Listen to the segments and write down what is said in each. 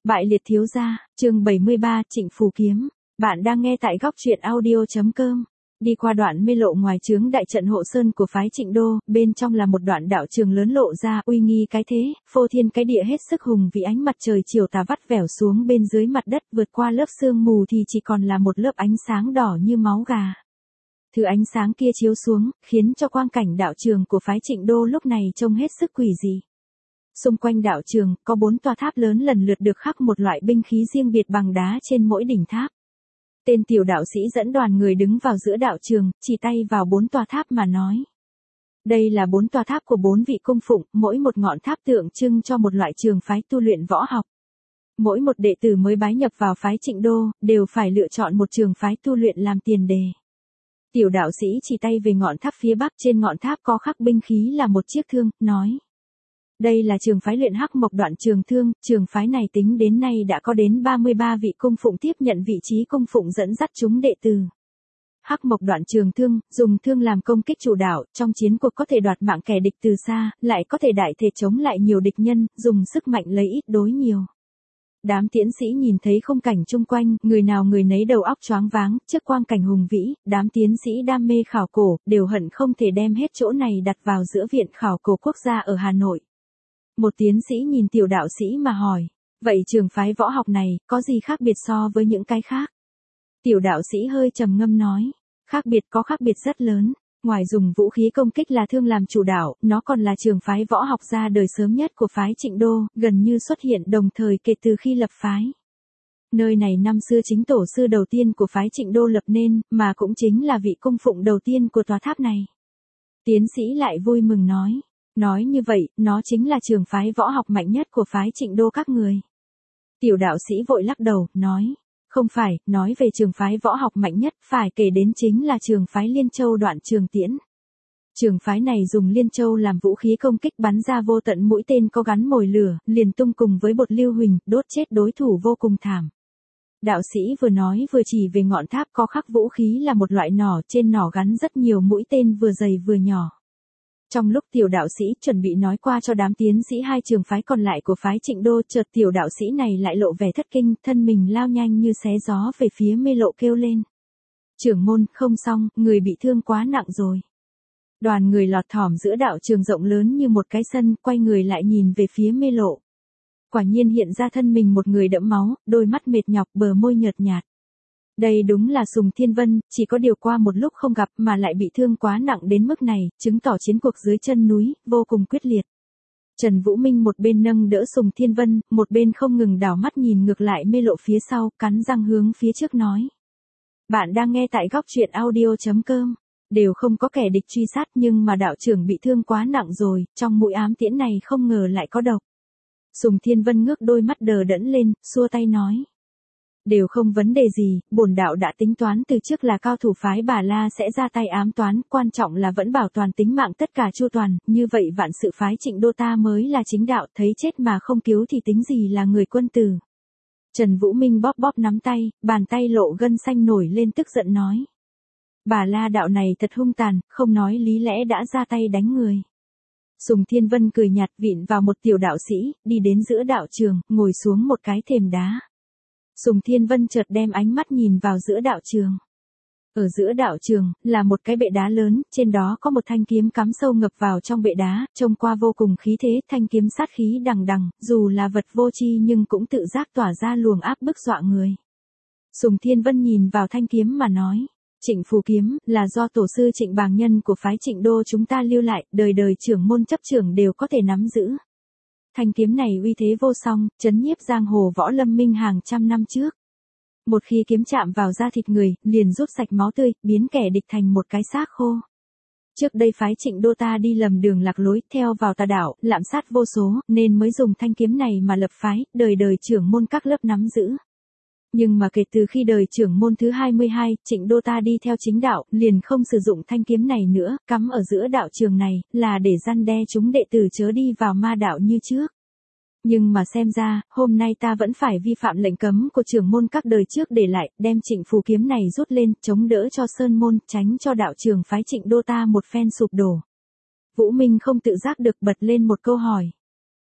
Bại liệt thiếu gia, chương 73, Trịnh Phù Kiếm. Bạn đang nghe tại góc truyện audio.com. Đi qua đoạn mê lộ ngoài trướng đại trận hộ sơn của phái Trịnh Đô, bên trong là một đoạn đạo trường lớn lộ ra uy nghi cái thế, phô thiên cái địa hết sức hùng vì ánh mặt trời chiều tà vắt vẻo xuống bên dưới mặt đất, vượt qua lớp sương mù thì chỉ còn là một lớp ánh sáng đỏ như máu gà. Thứ ánh sáng kia chiếu xuống, khiến cho quang cảnh đạo trường của phái Trịnh Đô lúc này trông hết sức quỷ dị. Xung quanh đạo trường, có 4 tòa tháp lớn lần lượt được khắc một loại binh khí riêng biệt bằng đá trên mỗi đỉnh tháp. Tên tiểu đạo sĩ dẫn đoàn người đứng vào giữa đạo trường, chỉ tay vào 4 tòa tháp mà nói. Đây là 4 tòa tháp của 4 vị cung phụng, mỗi một ngọn tháp tượng trưng cho một loại trường phái tu luyện võ học. Mỗi một đệ tử mới bái nhập vào phái Trịnh Đô, đều phải lựa chọn một trường phái tu luyện làm tiền đề. Tiểu đạo sĩ chỉ tay về ngọn tháp phía bắc, trên ngọn tháp có khắc binh khí là một chiếc thương, nói. Đây là trường phái luyện Hắc Mộc Đoạn Trường Thương, trường phái này tính đến nay đã có đến 33 vị cung phụng tiếp nhận vị trí cung phụng dẫn dắt chúng đệ tử. Hắc Mộc Đoạn Trường Thương, dùng thương làm công kích chủ đạo, trong chiến cuộc có thể đoạt mạng kẻ địch từ xa, lại có thể đại thể chống lại nhiều địch nhân, dùng sức mạnh lấy ít đối nhiều. Đám tiến sĩ nhìn thấy khung cảnh chung quanh, người nào người nấy đầu óc choáng váng, trước quang cảnh hùng vĩ, đám tiến sĩ đam mê khảo cổ, đều hận không thể đem hết chỗ này đặt vào giữa Viện Khảo cổ Quốc gia ở Hà Nội. Một tiến sĩ nhìn tiểu đạo sĩ mà hỏi, vậy trường phái võ học này, có gì khác biệt so với những cái khác? Tiểu đạo sĩ hơi trầm ngâm nói, khác biệt rất lớn, ngoài dùng vũ khí công kích là thương làm chủ đạo, nó còn là trường phái võ học ra đời sớm nhất của phái Trịnh Đô, gần như xuất hiện đồng thời kể từ khi lập phái. Nơi này năm xưa chính tổ sư đầu tiên của phái Trịnh Đô lập nên, mà cũng chính là vị cung phụng đầu tiên của tòa tháp này. Tiến sĩ lại vui mừng nói. Nói như vậy, nó chính là trường phái võ học mạnh nhất của phái Trịnh Đô các người. Tiểu đạo sĩ vội lắc đầu, nói, không phải, nói về trường phái võ học mạnh nhất, phải kể đến chính là trường phái Liên Châu Đoạn Trường Tiễn. Trường phái này dùng Liên Châu làm vũ khí công kích bắn ra vô tận mũi tên có gắn mồi lửa, liền tung cùng với bột lưu huỳnh, đốt chết đối thủ vô cùng thảm. Đạo sĩ vừa nói vừa chỉ về ngọn tháp có khắc vũ khí là một loại nỏ, trên nỏ gắn rất nhiều mũi tên vừa dày vừa nhỏ. Trong lúc tiểu đạo sĩ chuẩn bị nói qua cho đám tiến sĩ hai trường phái còn lại của phái Trịnh Đô, chợt tiểu đạo sĩ này lại lộ vẻ thất kinh, thân mình lao nhanh như xé gió về phía mê lộ kêu lên. Trưởng môn, không xong, người bị thương quá nặng rồi. Đoàn người lọt thỏm giữa đạo trường rộng lớn như một cái sân, quay người lại nhìn về phía mê lộ. Quả nhiên hiện ra thân mình một người đẫm máu, đôi mắt mệt nhọc, bờ môi nhợt nhạt. Đây đúng là Sùng Thiên Vân, chỉ có điều qua một lúc không gặp mà lại bị thương quá nặng đến mức này, chứng tỏ chiến cuộc dưới chân núi, vô cùng quyết liệt. Trần Vũ Minh một bên nâng đỡ Sùng Thiên Vân, một bên không ngừng đảo mắt nhìn ngược lại mê lộ phía sau, cắn răng hướng phía trước nói. Bạn đang nghe tại góc truyện audio.com, đều không có kẻ địch truy sát nhưng mà đạo trưởng bị thương quá nặng rồi, trong mũi ám tiễn này không ngờ lại có độc. Sùng Thiên Vân ngước đôi mắt đờ đẫn lên, xua tay nói. Đều không vấn đề gì, bổn đạo đã tính toán từ trước là cao thủ phái Bà La sẽ ra tay ám toán, quan trọng là vẫn bảo toàn tính mạng tất cả chu toàn, như vậy vạn sự phái Trịnh Đô ta mới là chính đạo, thấy chết mà không cứu thì tính gì là người quân tử. Trần Vũ Minh bóp bóp nắm tay, bàn tay lộ gân xanh nổi lên tức giận nói. Bà La đạo này thật hung tàn, không nói lý lẽ đã ra tay đánh người. Sùng Thiên Vân cười nhạt vịn vào một tiểu đạo sĩ, đi đến giữa đạo trường, ngồi xuống một cái thềm đá. Sùng Thiên Vân chợt đem ánh mắt nhìn vào giữa đạo trường. Ở giữa đạo trường, là một cái bệ đá lớn, trên đó có một thanh kiếm cắm sâu ngập vào trong bệ đá, trông qua vô cùng khí thế, thanh kiếm sát khí đằng đằng, dù là vật vô tri nhưng cũng tự giác tỏa ra luồng áp bức dọa người. Sùng Thiên Vân nhìn vào thanh kiếm mà nói, Trịnh Phù Kiếm, là do tổ sư Trịnh Bàng Nhân của phái Trịnh Đô chúng ta lưu lại, đời đời trưởng môn chấp trưởng đều có thể nắm giữ. Thanh kiếm này uy thế vô song, chấn nhiếp giang hồ võ lâm minh hàng trăm năm trước. Một khi kiếm chạm vào da thịt người, liền rút sạch máu tươi, biến kẻ địch thành một cái xác khô. Trước đây phái Trịnh Đô ta đi lầm đường lạc lối, theo vào tà đạo, lạm sát vô số, nên mới dùng thanh kiếm này mà lập phái, đời đời trưởng môn các lớp nắm giữ. Nhưng mà kể từ khi đời trưởng môn thứ 22, Trịnh Đô ta đi theo chính đạo, liền không sử dụng thanh kiếm này nữa, cắm ở giữa đạo trường này, là để răn đe chúng đệ tử chớ đi vào ma đạo như trước. Nhưng mà xem ra, hôm nay ta vẫn phải vi phạm lệnh cấm của trưởng môn các đời trước để lại, đem Trịnh Phù Kiếm này rút lên, chống đỡ cho sơn môn, tránh cho đạo trường phái Trịnh Đô ta một phen sụp đổ. Vũ Minh không tự giác được bật lên một câu hỏi.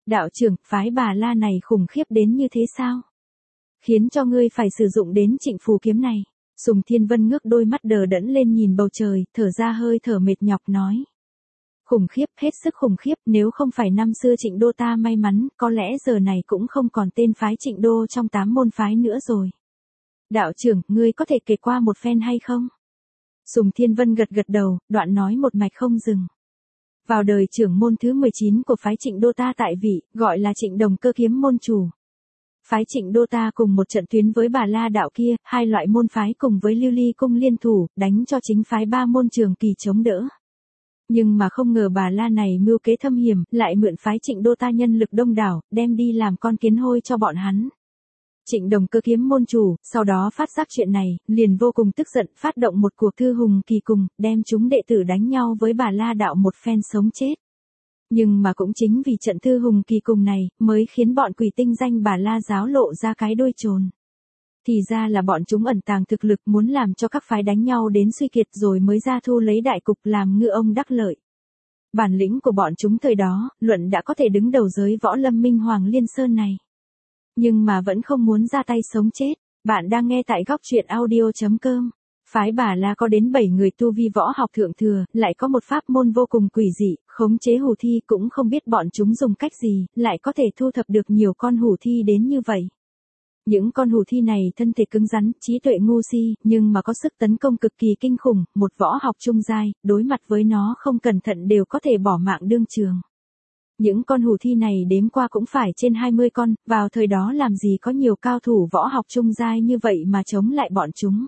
Đạo trưởng, phái Bà La này khủng khiếp đến như thế sao? Khiến cho ngươi phải sử dụng đến Trịnh phù kiếm này. Sùng Thiên Vân ngước đôi mắt đờ đẫn lên nhìn bầu trời, thở ra hơi thở mệt nhọc nói. Khủng khiếp, hết sức khủng khiếp, nếu không phải năm xưa Trịnh Đô ta may mắn, có lẽ giờ này cũng không còn tên phái Trịnh Đô trong 8 môn phái nữa rồi. Đạo trưởng, ngươi có thể kể qua một phen hay không? Sùng Thiên Vân gật gật đầu, đoạn nói một mạch không dừng. Vào đời trưởng môn thứ 19 của phái Trịnh Đô ta tại vị, gọi là Trịnh Đồng Cơ kiếm môn chủ. Phái Trịnh Đô ta cùng một trận tuyến với Bà La đạo kia, hai loại môn phái cùng với Lưu Ly cung liên thủ, đánh cho chính phái ba môn Trường Kỳ chống đỡ. Nhưng mà không ngờ Bà La này mưu kế thâm hiểm, lại mượn phái Trịnh Đô ta nhân lực đông đảo, đem đi làm con kiến hôi cho bọn hắn. Trịnh Đồng Cơ kiếm môn chủ, sau đó phát giác chuyện này, liền vô cùng tức giận, phát động một cuộc thư hùng kỳ cùng, đem chúng đệ tử đánh nhau với Bà La đạo một phen sống chết. Nhưng mà cũng chính vì trận thư hùng kỳ cùng này, mới khiến bọn quỷ tinh danh Bà La giáo lộ ra cái đuôi trồn. Thì ra là bọn chúng ẩn tàng thực lực, muốn làm cho các phái đánh nhau đến suy kiệt rồi mới ra thu lấy đại cục làm ngư ông đắc lợi. Bản lĩnh của bọn chúng thời đó, luận đã có thể đứng đầu giới võ lâm Minh Hoàng Liên Sơn này. Nhưng mà vẫn không muốn ra tay sống chết. Bạn đang nghe tại góc truyện audio.com. Phái Bà La có đến 7 người tu vi võ học thượng thừa, lại có một pháp môn vô cùng quỷ dị, khống chế hủ thi, cũng không biết bọn chúng dùng cách gì, lại có thể thu thập được nhiều con hủ thi đến như vậy. Những con hủ thi này thân thể cứng rắn, trí tuệ ngu si, nhưng mà có sức tấn công cực kỳ kinh khủng, một võ học trung giai, đối mặt với nó không cẩn thận đều có thể bỏ mạng đương trường. Những con hủ thi này đếm qua cũng phải trên 20 con, vào thời đó làm gì có nhiều cao thủ võ học trung giai như vậy mà chống lại bọn chúng.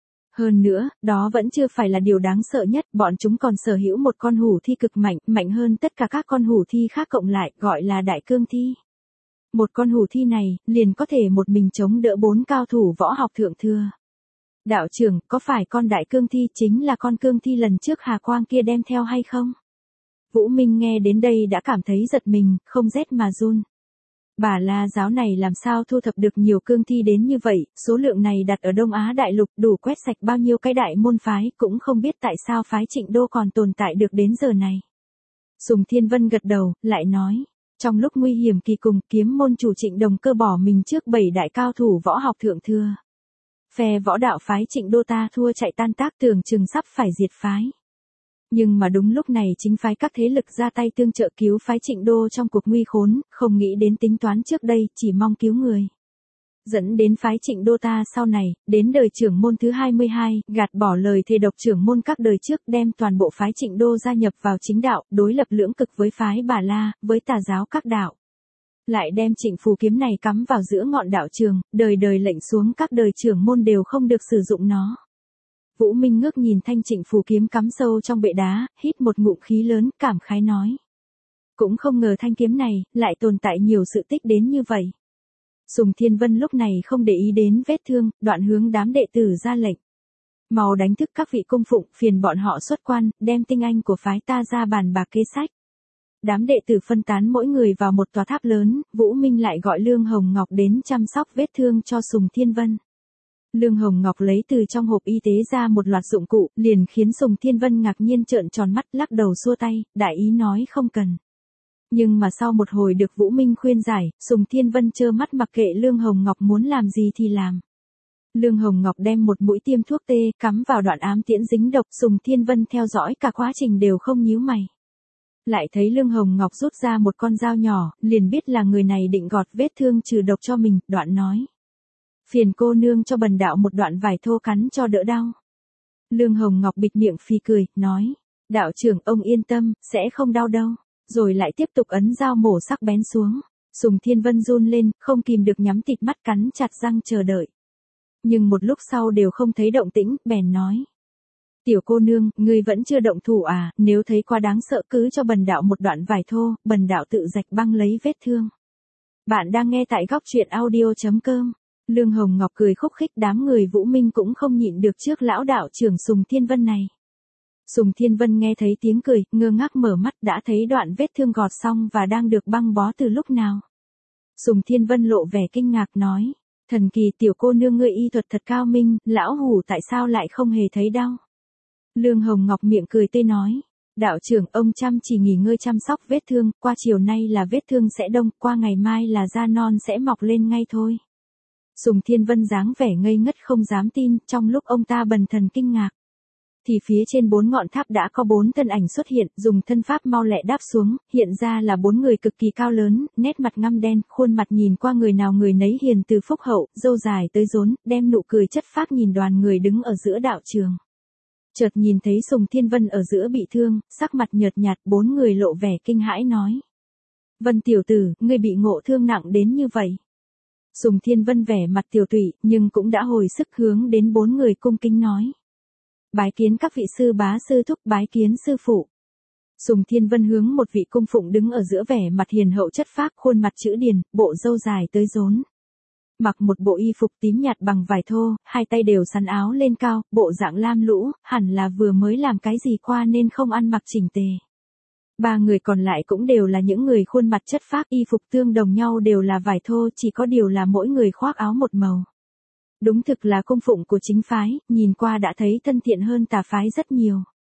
Hơn nữa, đó vẫn chưa phải là điều đáng sợ nhất, bọn chúng còn sở hữu một con hủ thi cực mạnh, mạnh hơn tất cả các con hủ thi khác cộng lại, gọi là đại cương thi. Một con hủ thi này, liền có thể một mình chống đỡ 4 cao thủ võ học thượng thừa. Đạo trưởng, có phải con đại cương thi chính là con cương thi lần trước Hà Quang kia đem theo hay không? Vũ Minh nghe đến đây đã cảm thấy giật mình, không rét mà run. Bà La giáo này làm sao thu thập được nhiều cương thi đến như vậy, số lượng này đặt ở Đông Á đại lục đủ quét sạch bao nhiêu cái đại môn phái, cũng không biết tại sao phái Trịnh Đô còn tồn tại được đến giờ này. Sùng Thiên Vân gật đầu, lại nói, trong lúc nguy hiểm kỳ cùng, kiếm môn chủ Trịnh Đồng Cơ bỏ mình trước 7 đại cao thủ võ học thượng thừa. Phe võ đạo phái Trịnh Đô ta thua chạy tan tác, tưởng chừng sắp phải diệt phái. Nhưng mà đúng lúc này chính phái các thế lực ra tay tương trợ cứu phái Trịnh Đô trong cuộc nguy khốn, không nghĩ đến tính toán trước đây, chỉ mong cứu người. Dẫn đến phái Trịnh Đô ta sau này, đến đời trưởng môn thứ 22, gạt bỏ lời thề độc trưởng môn các đời trước, đem toàn bộ phái Trịnh Đô gia nhập vào chính đạo, đối lập lưỡng cực với phái Bà La, với tà giáo các đạo. Lại đem Trịnh phù kiếm này cắm vào giữa ngọn đạo trường, đời đời lệnh xuống các đời trưởng môn đều không được sử dụng nó. Vũ Minh ngước nhìn thanh Trịnh phù kiếm cắm sâu trong bệ đá, hít một ngụm khí lớn, cảm khái nói. Cũng không ngờ thanh kiếm này, lại tồn tại nhiều sự tích đến như vậy. Sùng Thiên Vân lúc này không để ý đến vết thương, đoạn hướng đám đệ tử ra lệnh. Mau đánh thức các vị cung phụng, phiền bọn họ xuất quan, đem tinh anh của phái ta ra bàn bạc kế sách. Đám đệ tử phân tán mỗi người vào một tòa tháp lớn, Vũ Minh lại gọi Lương Hồng Ngọc đến chăm sóc vết thương cho Sùng Thiên Vân. Lương Hồng Ngọc lấy từ trong hộp y tế ra một loạt dụng cụ, liền khiến Sùng Thiên Vân ngạc nhiên trợn tròn mắt, lắc đầu xua tay, đại ý nói không cần. Nhưng mà sau một hồi được Vũ Minh khuyên giải, Sùng Thiên Vân trơ mắt mặc kệ Lương Hồng Ngọc muốn làm gì thì làm. Lương Hồng Ngọc đem một mũi tiêm thuốc tê, cắm vào đoạn ám tiễn dính độc, Sùng Thiên Vân theo dõi cả quá trình đều không nhíu mày. Lại thấy Lương Hồng Ngọc rút ra một con dao nhỏ, liền biết là người này định gọt vết thương trừ độc cho mình, đoạn nói. Phiền cô nương cho bần đạo một đoạn vải thô cắn cho đỡ đau. Lương Hồng Ngọc bịt miệng phì cười, nói. Đạo trưởng ông yên tâm, sẽ không đau đâu. Rồi lại tiếp tục ấn dao mổ sắc bén xuống. Sùng Thiên Vân run lên, không kìm được nhắm tịt mắt cắn chặt răng chờ đợi. Nhưng một lúc sau đều không thấy động tĩnh, bèn nói. Tiểu cô nương, ngươi vẫn chưa động thủ à, nếu thấy quá đáng sợ cứ cho bần đạo một đoạn vải thô, bần đạo tự rạch băng lấy vết thương. Bạn đang nghe tại góc truyện audio.com. Lương Hồng Ngọc cười khúc khích, đám người Vũ Minh cũng không nhịn được trước lão đạo trưởng Sùng Thiên Vân này. Sùng Thiên Vân nghe thấy tiếng cười, ngơ ngác mở mắt, đã thấy đoạn vết thương gọt xong và đang được băng bó từ lúc nào. Sùng Thiên Vân lộ vẻ kinh ngạc nói, thần kỳ, tiểu cô nương ngươi y thuật thật cao minh, lão hủ tại sao lại không hề thấy đau. Lương Hồng Ngọc miệng cười tươi nói, Đạo trưởng, ông chăm chỉ nghỉ ngơi chăm sóc vết thương, qua chiều nay là vết thương sẽ đông, qua ngày mai là da non sẽ mọc lên ngay thôi. Sùng Thiên Vân dáng vẻ ngây ngất không dám tin, trong lúc ông ta bần thần kinh ngạc. Thì phía trên 4 ngọn tháp đã có 4 thân ảnh xuất hiện, dùng thân pháp mau lẹ đáp xuống, hiện ra là 4 người cực kỳ cao lớn, nét mặt ngăm đen, khuôn mặt nhìn qua người nào người nấy hiền từ phúc hậu, râu dài tới rốn, đem nụ cười chất phác nhìn đoàn người đứng ở giữa đạo trường. Chợt nhìn thấy Sùng Thiên Vân ở giữa bị thương, sắc mặt nhợt nhạt, 4 người lộ vẻ kinh hãi nói. Vân tiểu tử, ngươi bị ngộ thương nặng đến như vậy. Sùng Thiên Vân vẻ mặt tiều tụy, nhưng cũng đã hồi sức hướng đến 4 người cung kính nói. Bái kiến các vị sư bá sư thúc, bái kiến sư phụ. Sùng Thiên Vân hướng một vị cung phụng đứng ở giữa vẻ mặt hiền hậu chất phác, khuôn mặt chữ điền, bộ râu dài tới rốn. Mặc một bộ y phục tím nhạt bằng vải thô, hai tay đều sắn áo lên cao, bộ dạng lam lũ, hẳn là vừa mới làm cái gì qua nên không ăn mặc chỉnh tề. 3 người còn lại cũng đều là những người khuôn mặt chất phác, y phục tương đồng nhau đều là vải thô, chỉ có điều là mỗi người khoác áo một màu. Đúng thực là cung phụng của chính phái, nhìn qua đã thấy thân thiện hơn tà phái rất nhiều.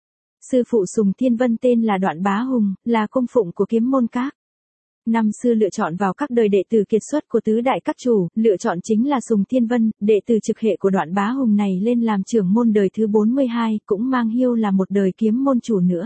Sư phụ Sùng Thiên Vân tên là Đoạn Bá Hùng, là cung phụng của Kiếm Môn Các. Năm xưa lựa chọn vào các đời đệ tử kiệt xuất của tứ đại các chủ, lựa chọn chính là Sùng Thiên Vân, đệ tử trực hệ của Đoạn Bá Hùng này lên làm trưởng môn đời thứ 42, cũng mang hiêu là một đời kiếm môn chủ nữa.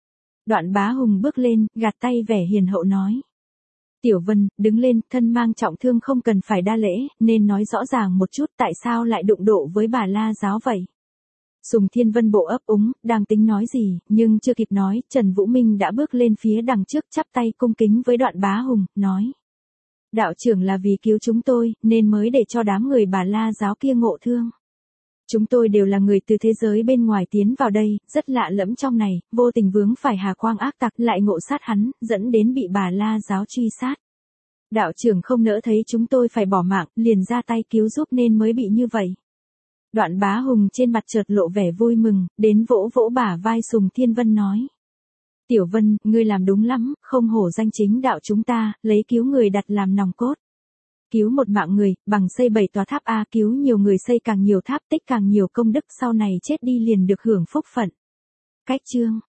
Đoạn Bá Hùng bước lên, gạt tay vẻ hiền hậu nói. Tiểu Vân, đứng lên, thân mang trọng thương không cần phải đa lễ, nên nói rõ ràng một chút tại sao lại đụng độ với Bà La giáo vậy. Sùng Thiên Vân bộ ấp úng, đang tính nói gì, nhưng chưa kịp nói, Trần Vũ Minh đã bước lên phía đằng trước chắp tay cung kính với Đoạn Bá Hùng, nói. Đạo trưởng là vì cứu chúng tôi, nên mới để cho đám người Bà La giáo kia ngộ thương. Chúng tôi đều là người từ thế giới bên ngoài tiến vào đây, rất lạ lẫm trong này, vô tình vướng phải Hà Quang ác tặc lại ngộ sát hắn, dẫn đến bị Bà La giáo truy sát. Đạo trưởng không nỡ thấy chúng tôi phải bỏ mạng, liền ra tay cứu giúp nên mới bị như vậy. Đoạn Bá Hùng trên mặt chợt lộ vẻ vui mừng, đến vỗ vỗ bả vai Sùng Thiên Vân nói. Tiểu Vân, ngươi làm đúng lắm, không hổ danh chính đạo chúng ta, lấy cứu người đặt làm nòng cốt. Cứu một mạng người, bằng xây 7 tòa tháp A, cứu nhiều người xây càng nhiều tháp, tích càng nhiều công đức, sau này chết đi liền được hưởng phúc phận. Cách chương